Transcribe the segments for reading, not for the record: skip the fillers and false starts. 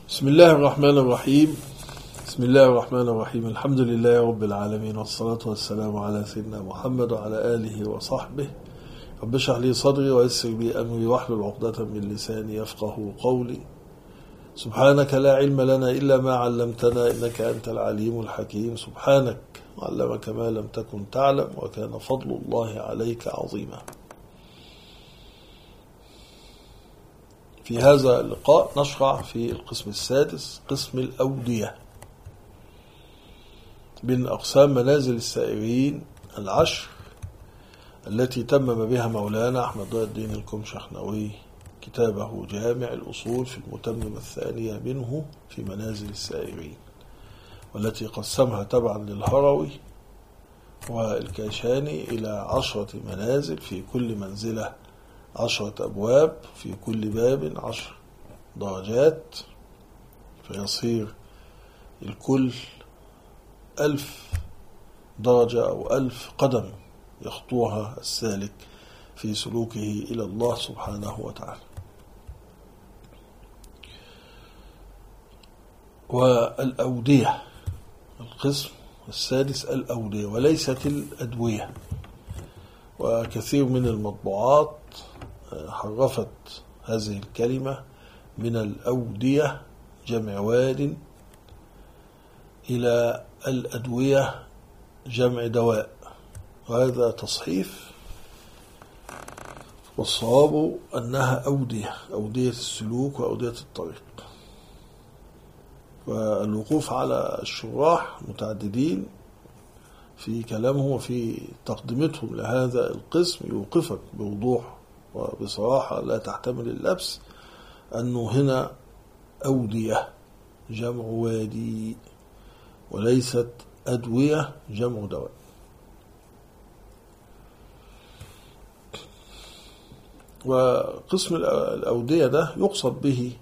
بسم الله الرحمن الرحيم. بسم الله الرحمن الرحيم. الحمد لله رب العالمين، والصلاة والسلام على سيدنا محمد وعلى آله وصحبه. رب اشرح لي صدري ويسر لي أمري واحلل عقدة من لساني يفقه قولي. سبحانك لا علم لنا إلا ما علمتنا إنك أنت العليم الحكيم. سبحانك علمك ما لم تكن تعلم وكان فضل الله عليك عظيما. في هذا اللقاء نشرع في القسم السادس، قسم الأودية، من أقسام منازل السائرين العشر التي تمم بها مولانا أحمد ضياء الدين الكمشخنوي كتابه جامع الأصول في المتممة الثانية منه في منازل السائرين، والتي قسمها تبعا للهروي والكاشاني إلى 10 منازل، في كل منزلة 10 أبواب، في كل باب 10 درجات، فيصير الكل 1000 درجة أو 1000 قدم يخطوها السالك في سلوكه إلى الله سبحانه وتعالى. والأودية القسم السادس الأودية وليست الأدوية، وكثير من المطبوعات حرفت هذه الكلمة من الأودية جمع واد إلى الأدوية جمع دواء، وهذا تصحيف، والصواب أنها أودية السلوك وأودية الطريق. والوقوف على الشراح متعددين في كلامهم وفي تقدمتهم لهذا القسم يوقفك بوضوح وبصراحة لا تحتمل اللبس أنه هنا أودية جمع وادي وليست أدوية جمع دواء. وقسم الأودية ده يقصد به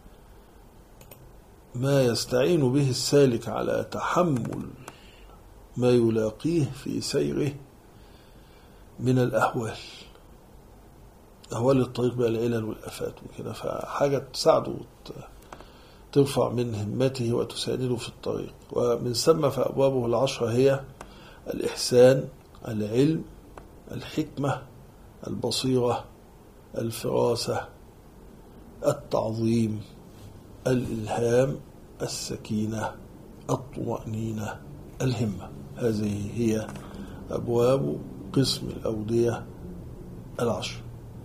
ما يستعين به السالك على تحمل ما يلاقيه في سيره من الأهوال، أهوال الطريق بقى، العلل والآفات وكده، فحاجة تساعده ترفع من همته وتسانده في الطريق. ومن ثم فأبوابه 10 هي الإحسان، العلم، الحكمة، البصيرة، الفراسة، التعظيم، الإلهام، السكينة، الطمأنينة، الهمة. هذه هي أبواب قسم الأودية 10.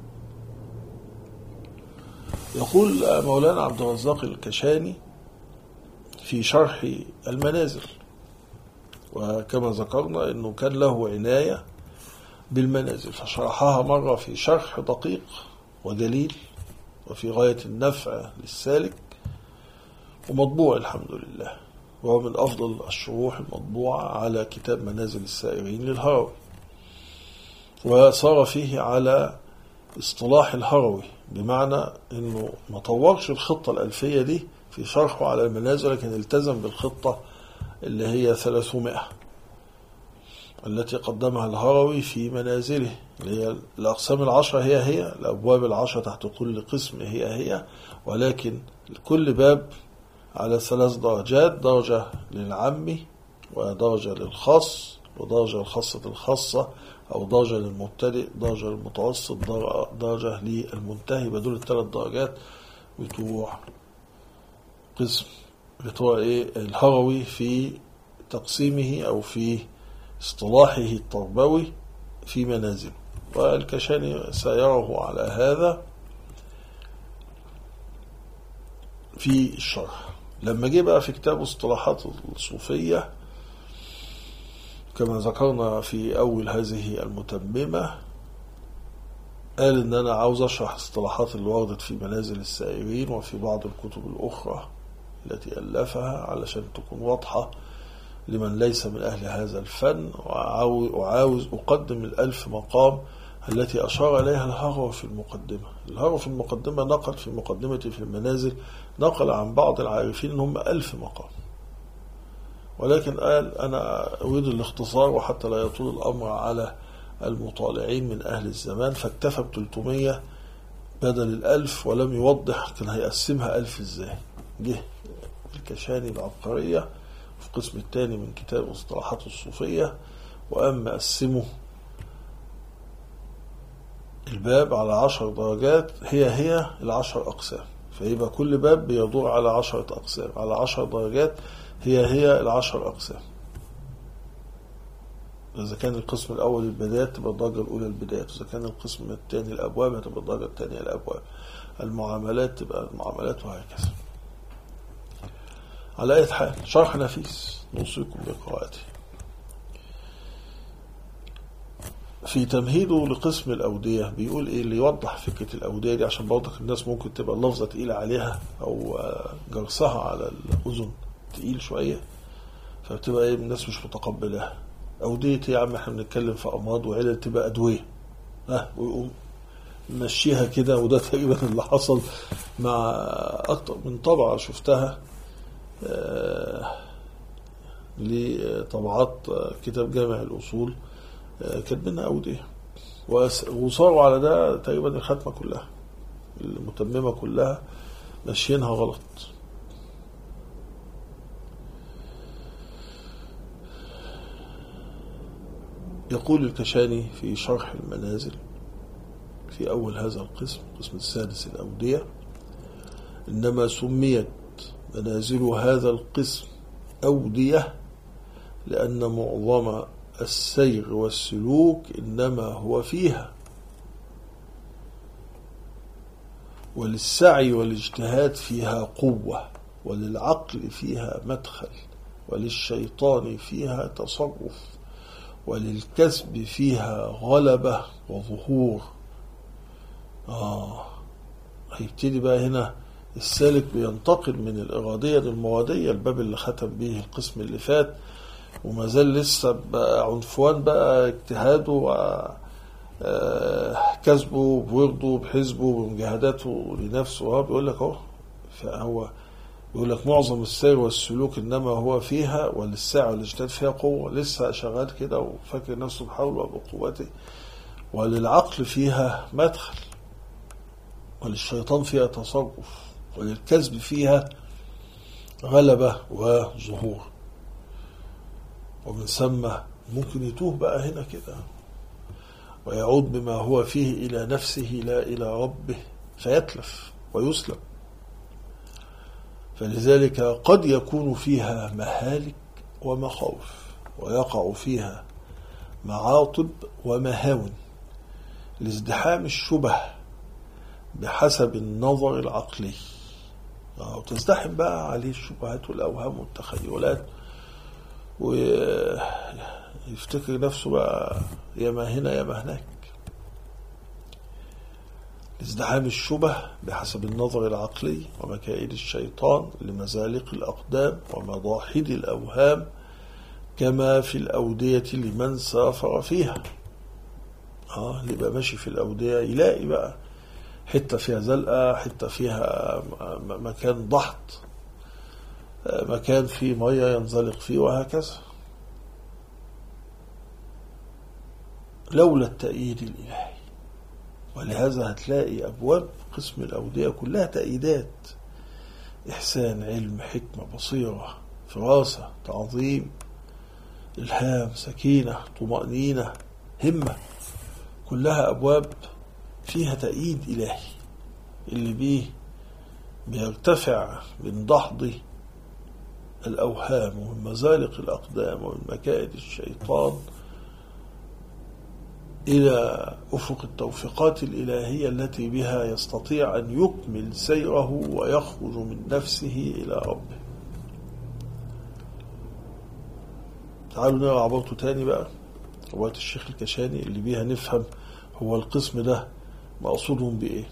يقول مولانا عبد الرزاق الكاشاني في شرح المنازل، وكما ذكرنا أنه كان له عناية بالمنازل، فشرحها مرة في شرح دقيق وجليل وفي غاية النفع للسالك، ومطبوع الحمد لله، وهو من أفضل الشروح المطبوعة على كتاب منازل السائرين للهروي. وصار فيه على اصطلاح الهروي، بمعنى أنه ما طورش الخطة الألفية دي في شرحه على المنازل، لكن التزم بالخطة اللي هي 300 التي قدمها الهروي في منازله، اللي هي الأقسام 10 هي الأبواب 10 تحت كل قسم هي، ولكن كل باب على 3 درجات، درجة للعام ودرجة للخاص ودرجة الخاصة الخاصة، أو درجة للمبتدئ، درجة للمتوسط، درجة للمنتهي. بدول 3 درجات بتوع قسم بتوع الهروي في تقسيمه أو في اصطلاحه التربوي في منازل، والكاشاني سيره على هذا في الشرح. لما جه بقى في كتاب اصطلاحات الصوفية، كما ذكرنا في أول هذه المتممة، قال إن أنا عاوز أشرح اصطلاحات اللي وردت في منازل السائرين وفي بعض الكتب الأخرى التي ألفها، علشان تكون واضحة لمن ليس من أهل هذا الفن. وعاوز أقدم 1000 مقام التي أشار إليها الهروي في المقدمة. الهروي في المقدمة نقل في مقدمته في المنازل، نقل عن بعض العارفين أنهم 1000 مقام، ولكن قال أنا أريد الاختصار وحتى لا يطول الأمر على المطالعين من أهل الزمان، فاكتفى ب300 بدل 1000، ولم يوضح كان هيقسمها 1000 إزاي. جه الكشاني العبقرية في القسم الثاني من كتاب اصطلاحات الصوفية، وقام مقسمه الباب على 10 درجات هي 10 أقسام، فيبقى كل باب بيدور على 10 أقسام على 10 درجات هي 10 أقسام. إذا كان القسم الأول البدايات تبقى الدرجة الأولى البدايات، إذا كان القسم الثاني الأبواب تبقى الدرجة الثانية الأبواب، المعاملات تبقى المعاملات، وهكذا. على أي حال شرح نفيس نوصيكم بقراءته. في تمهيده لقسم الأودية بيقول إيه اللي يوضح فكرة الأودية دي، عشان برضك الناس ممكن تبقى اللفظة تقيلة عليها أو جرسها على الأذن تقيل شوية، فبتبقى إيه الناس مش متقبلها. أودية يا عم احنا بنتكلم في أمراض وعلل تبقى أدوية، ويقوم مشيها كده. وده تقريبا اللي حصل مع أكتر من طبعة شفتها لطبعات كتاب جامع الأصول كاتبينها أودية، وصاروا على ده تقريبا الختمة كلها المتممة كلها ماشيينها غلط. يقول الكشاني في شرح المنازل في أول هذا القسم السادس الأودية: إنما سميت منازل هذا القسم أودية لأن معظم السير والسلوك إنما هو فيها، وللسعي والاجتهاد فيها قوة، وللعقل فيها مدخل، وللشيطان فيها تصرف، وللكسب فيها غلبة وظهور. هيبتدي بقى هنا السالك بينتقل من الإرادية للمرادية، الباب اللي ختم به القسم اللي فات، وما زال لسه بقى عنفوان بقى اجتهاده وكسبه بورده بحزبه بمجاهداته لنفسه. بيقول لك فهو بيقول لك معظم السير والسلوك إنما هو فيها، وللسعي والاجتهاد فيها قوة، لسه شغال كده وفاكر نفسه بحوله وبقوته، وللعقل فيها مدخل، وللشيطان فيها تصرف، وللكذب فيها غلبة وظهور. ومن ثم ممكن يتوه بقى هنا كده ويعود بما هو فيه إلى نفسه لا إلى ربه فيتلف ويسلم. فلذلك قد يكون فيها مهالك ومخاوف، ويقع فيها معاطب ومهاون لازدحام الشبه بحسب النظر العقلي، وتزدحم بقى عليه الشبهات والأوهام والتخيلات، ويفتكر نفسه بقى يما هنا يما هناك. ازدحام الشبه بحسب النظر العقلي ومكائد الشيطان لمزالق الأقدام ومضاحد الأوهام، كما في الأودية لمن سافر فيها. اللي بقى ماشي في الأودية يلاقي بقى حتة فيها زلقة، حتة فيها مكان ضحط، مكان فيه مية ينزلق فيه، وهكذا. لولا التأييد الإلهي. ولهذا هتلاقي أبواب قسم الأودية كلها تأييدات: إحسان، علم، حكمة، بصيرة، فراسة، تعظيم، إلهام، سكينة، طمأنينة، همة، كلها أبواب فيها تأييد إلهي، اللي بيه بيرتفع من دحض الأوهام ومن مزالق الأقدام ومن مكائد الشيطان إلى أفق التوفيقات الإلهية التي بها يستطيع أن يكمل سيره ويخرج من نفسه إلى ربه. تعالوا نرى عبارته تاني بقى، عبارة الشيخ الكشاني اللي بيها نفهم هو القسم ده مقصودهم بإيه.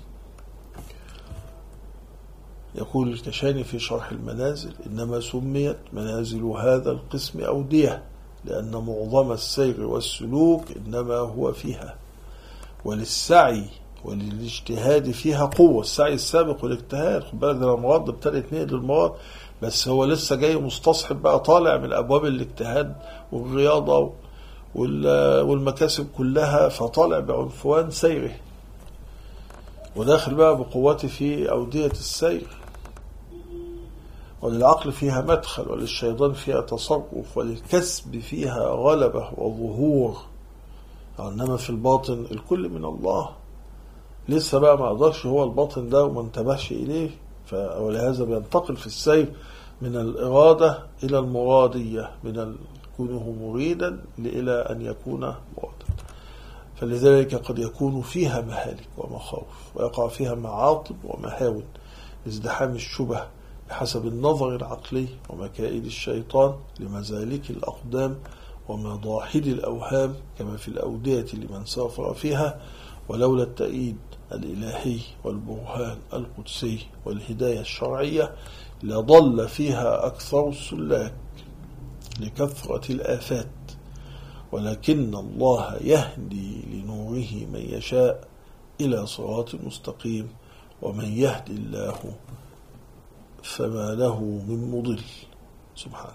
يقول الكشاني في شرح المنازل: إنما سميت منازل هذا القسم أودية لأن معظم السير والسلوك إنما هو فيها، وللسعي وللاجتهاد فيها قوة. السعي السابق والاجتهاد، خد بالك ده المراد ابتدى يتنقل للمراد، بس هو لسه جاي مستصحب بقى، طالع من أبواب الاجتهاد والرياضة والمكاسب كلها، فطالع بعنفوان سيره وداخل بقى بقوته في أودية السير. وللعقل فيها مدخل، وللشيطان فيها تصرف، وللكسب فيها غلبة وظهور. إنما في الباطن الكل من الله، لسه بقى ما قدرش هو الباطن ده وما انتبهش إليه، ولهذا بينتقل في السير من الإرادة إلى المرادية، من كونه مريدا إلى أن يكون مرادا. فلذلك قد يكون فيها مهالك ومخاوف، ويقع فيها معاطب ومهاون لازدحام الشبه بحسب النظر العقلي ومكائد الشيطان لمزالك الأقدام ومضاحل الأوهام، كما في الأودية لمن سافر فيها. ولولا التأييد الإلهي والبرهان القدسي والهداية الشرعية لضل فيها أكثر السلاك لكثرة الآفات، ولكن الله يهدي لنوره من يشاء إلى صراط مستقيم، ومن يهدي الله فما له من مضل. سبحانه.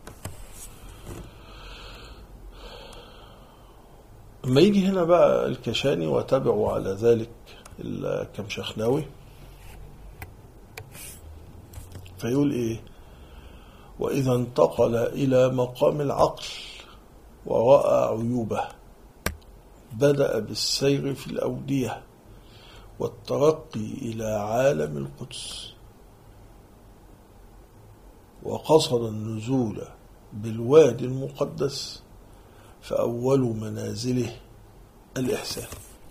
لما يجي هنا بقى الكشاني وتابعوا على ذلك الكمشخناوي فيقول إيه: وإذا انتقل إلى مقام العقل ورأى عيوبه بدأ بالسير في الأودية والترقي إلى عالم القدس، وقصد النزول بالوادي المقدس، فأول منازله الإحسان.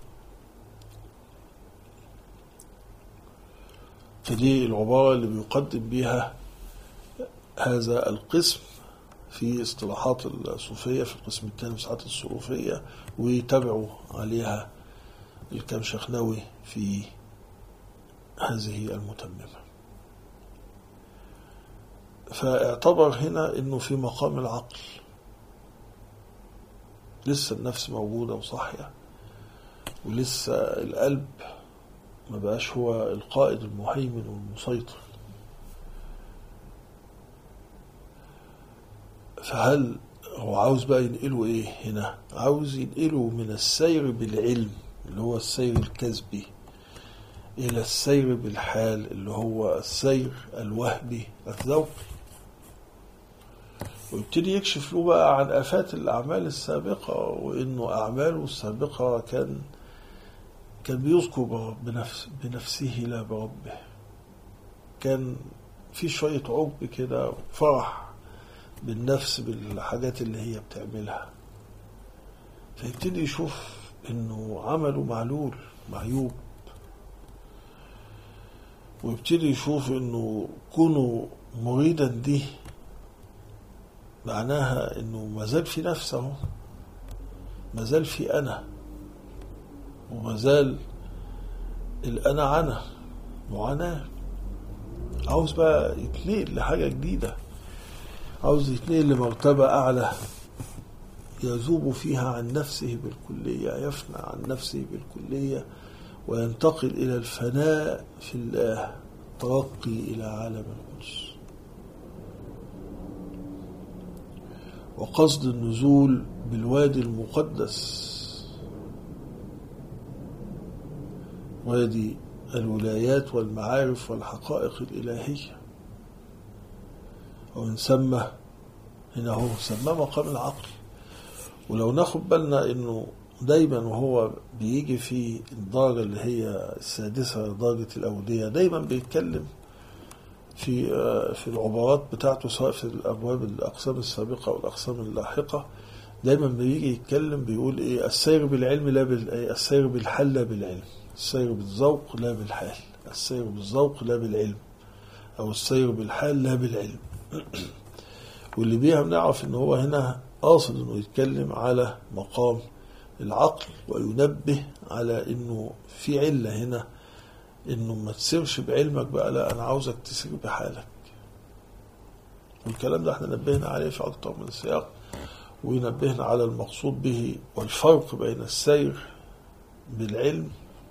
فدي العبارة اللي بيقدم بها هذا القسم في اصطلاحات الصوفية، في القسم الثاني في اصطلاحات الصوفية، ويتابعوا عليها الكمشخناوي في هذه المتممة. فاعتبر هنا انه في مقام العقل لسه النفس موجودة وصاحية، ولسه القلب ما بقاش هو القائد المهيمن والمسيطر. فهل هو عاوز بقى ينقله ايه هنا؟ عاوز ينقله من السير بالعلم اللي هو السير الكسبي الى السير بالحال اللي هو السير الوهبي الذوقي، ويبتدي يكشف له بقى عن آفات الأعمال السابقة، وإنه أعماله السابقة كان بيذكر بنفسه لا بربه، كان في شوية عقب كده، فرح بالنفس بالحاجات اللي هي بتعملها. فيبتدي يشوف إنه عمله معلول معيوب، ويبتدي يشوف إنه كونه مريدا دي معناها انه مازال في نفسه، مازال في انا، ومازال الانا عنا معاناة. عاوز بقى يتنقل لحاجة جديدة، عاوز يتنقل لمرتبة اعلى يذوب فيها عن نفسه بالكلية، يفنى عن نفسه بالكلية وينتقل الى الفناء في الله، ترقي الى عالم القدس. وقصد النزول بالوادي المقدس، وادي الولايات والمعارف والحقائق الإلهية، ومن ثم هنا هو سماه مقام العقل. ولو ناخد بالنا انه دايما وهو بيجي في الدرجة اللي هي السادسة درجة الأودية دايما بيتكلم في العبارات بتاعته، سواء في الأبواب الأقسام السابقة والأقسام اللاحقة، دايما بيجي يتكلم بيقول إيه: السير بالعلم لا السير بالحل لا بالعلم، السير بالذوق لا بالحال، السير بالذوق لا بالعلم، أو السير بالحال لا بالعلم. واللي بيها بنعرف إن هو هنا قاصد إنه يتكلم على مقام العقل، وينبه على إنه في علة هنا، إنه ما تسيرش بعلمك بقى، لا أنا عاوزك تسير بحالك. والكلام ده احنا نبهنا عليه في أكتر من سياق، وينبهنا على المقصود به والفرق بين السير بالعلم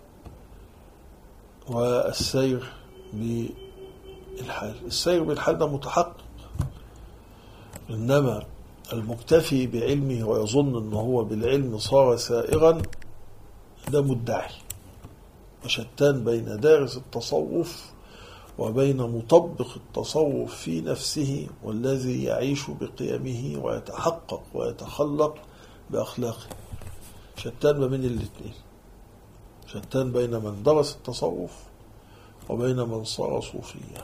والسير بالحال. السير بالحال ده متحقق، إنما المكتفي بعلمه ويظن أنه هو بالعلم صار سائغا ده مدعي. وشتان بين دارس التصوف وبين مطبق التصوف في نفسه والذي يعيش بقيمه ويتحقق ويتخلق بأخلاقه. شتان ما بين الاثنين، شتان بين من درس التصوف وبين من صار صوفيا.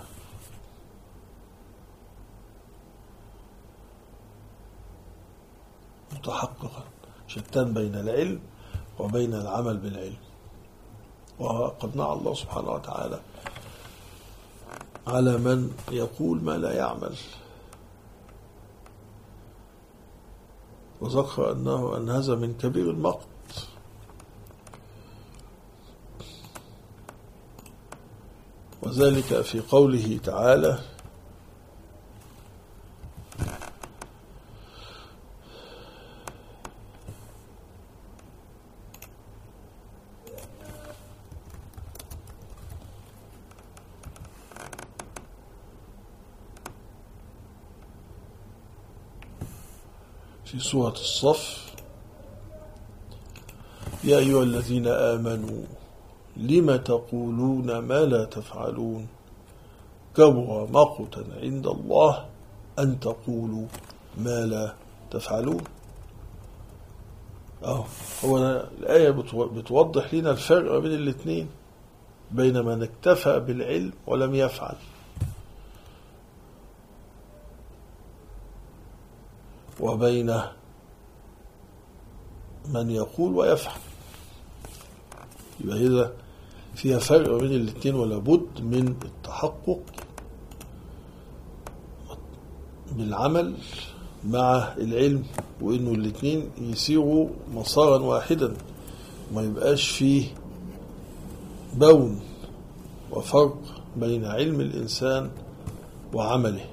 متحققا، شتان بين العلم وبين العمل بالعلم. وقد نعى الله سبحانه وتعالى على من يقول ما لا يعمل، وذكر أن هذا من كبير المقت. وذلك في قوله تعالى: في سورة الصف: يا أيها الذين آمنوا لم تقولون ما لا تفعلون كبر مقتا عند الله أن تقولوا ما لا تفعلون. هو الآية بتوضح لنا الفرق بين الاثنين، بين من اكتفى بالعلم ولم يفعل، وبين من يقول ويفعل. يبقى إذا فيها فرق بين الاثنين، ولا بد من التحقق بالعمل مع العلم، وإنه الاثنين يسيروا مسارا واحدا، ما يبقاش فيه بون وفرق بين علم الإنسان وعمله.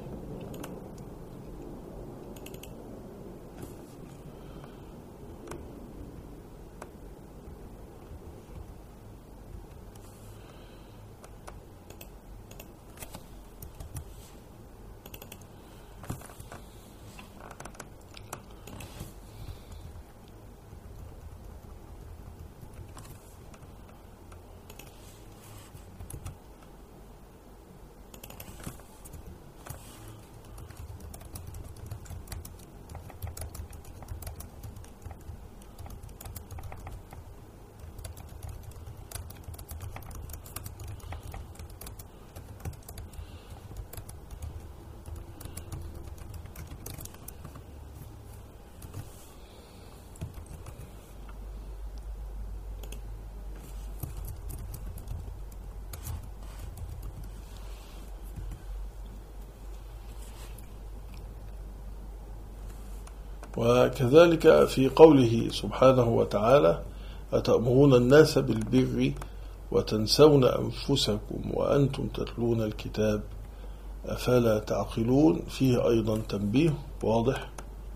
وكذلك في قوله سبحانه وتعالى: أتأمرون الناس بالبر وتنسون أنفسكم وأنتم تتلون الكتاب أفلا تعقلون. فيه أيضا تنبيه واضح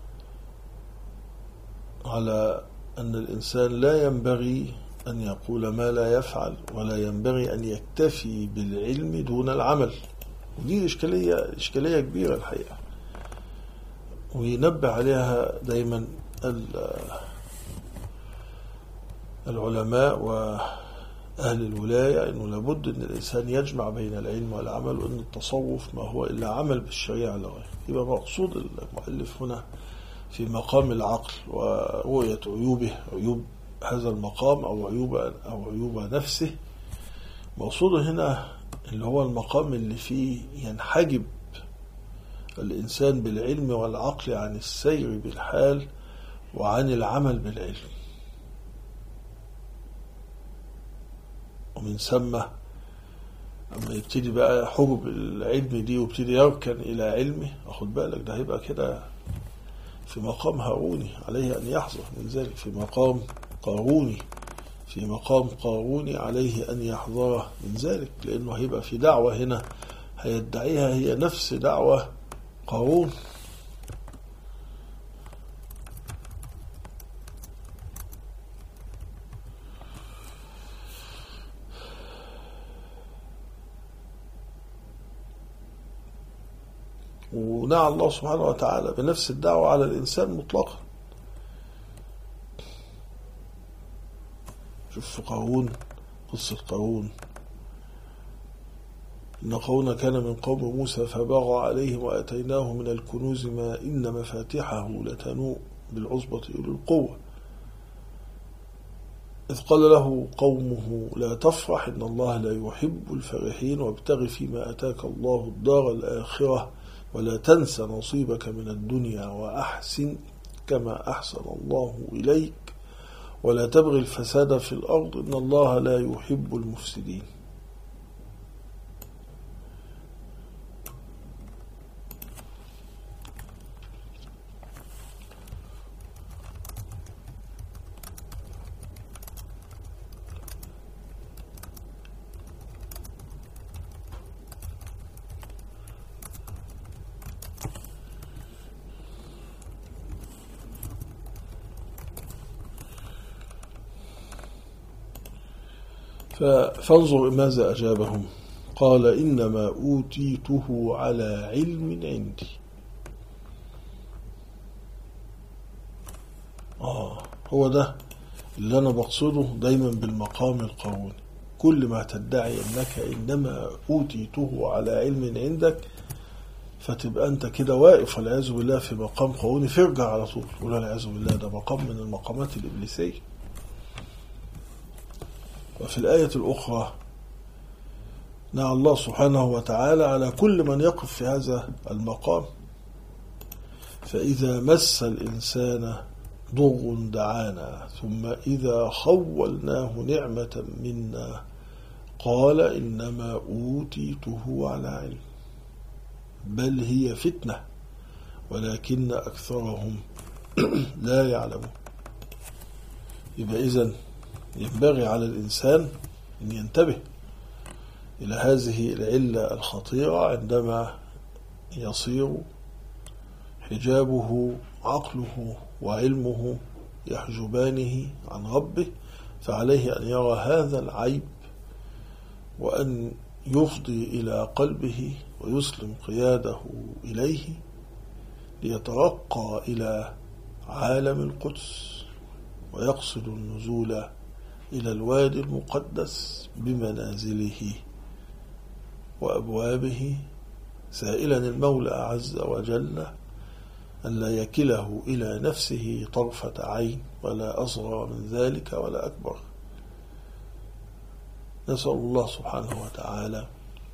على أن الإنسان لا ينبغي أن يقول ما لا يفعل، ولا ينبغي أن يكتفي بالعلم دون العمل. ودي إشكالية كبيرة الحقيقة، وينبه عليها دايما العلماء وأهل الولاية، أنه لابد أن الإنسان يجمع بين العلم والعمل، وأن التصوف ما هو إلا عمل بالشريعة لغير. يبقى مقصود المؤلف هنا في مقام العقل ورؤية عيوب هذا المقام أو عيوب نفسه. مقصوده هنا اللي هو المقام اللي فيه ينحجب الإنسان بالعلم والعقل عن السير بالحال وعن العمل بالعلم، ومن ثم أما يبتدي بقى حجب العلم دي ويبتدي يركن إلى علمه، أخد بالك ده هيبقى كده في مقام هاروني، عليه أن يحذر من ذلك. في مقام قاروني عليه أن يحذره من ذلك، لأنه هيبقى في دعوة هنا هيدعيها هي نفس دعوة قارون. ونعى الله سبحانه وتعالى بنفس الدعوة على الإنسان مطلقا. شوف قارون، قصة قارون إن قومنا كان من قوم موسى فبغى عليهم وآتيناه من الكنوز ما إن مفاتحه لتنوء بالعصبة أولي القوة إذ قال له قومه لا تفرح إن الله لا يحب الفرحين وابتغ فيما أتاك الله الدار الآخرة ولا تنس نصيبك من الدنيا وأحسن كما أحسن الله إليك ولا تبغي الفساد في الأرض إن الله لا يحب المفسدين. فانظر ماذا أجابهم قال إنما أوتيته على علم عندي. هو ده اللي أنا بقصده دايما بالمقام القانوني. كل ما تدعي أنك إنما أوتيته على علم عندك فتبقى أنت كده واقف والعياذ بالله في مقام قانوني، فارجع على طول ولا والعياذ بالله ده مقام من المقامات الإبليسية. وفي الآية الأخرى نهى الله سبحانه وتعالى على كل من يقف في هذا المقام فإذا مس الإنسان ضر دعانا ثم إذا خولناه نعمة منا قال إنما أوتيته على علم بل هي فتنة ولكن أكثرهم لا يعلمون. يبقى إذن ينبغي على الإنسان أن ينتبه إلى هذه العلة الخطيرة عندما يصير حجابه عقله وعلمه يحجبانه عن ربه، فعليه أن يرى هذا العيب وأن يفضي إلى قلبه ويسلم قياده إليه ليترقى إلى عالم القدس ويقصد النزول إلى الوادي المقدس بمنازله وأبوابه سائلا المولى عز وجل أن لا يكله إلى نفسه طرفة عين ولا أصغر من ذلك ولا أكبر. نسأل الله سبحانه وتعالى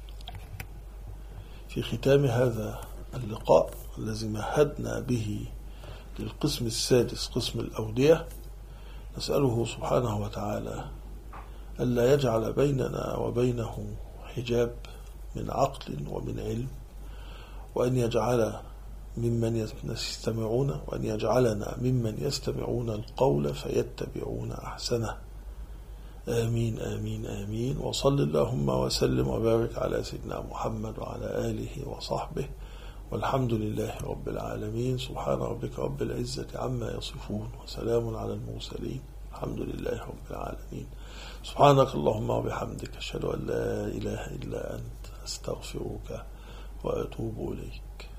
في ختام هذا اللقاء الذي مهدنا به للقسم السادس قسم الأودية، نسأله سبحانه وتعالى ألا يجعل بيننا وبينه حجاب من عقل ومن علم، وأن يجعل ممن يستمعون وأن يجعلنا ممن يستمعون القول فيتبعون أحسنه. آمين آمين آمين. وصل اللهم وسلم وبارك على سيدنا محمد وعلى آله وصحبه والحمد لله رب العالمين. سبحان ربك رب العزة عما يصفون وسلام على المرسلين الحمد لله رب العالمين. سبحانك اللهم وبحمدك أشهد أن لا إله إلا أنت أستغفرك وأتوب إليك.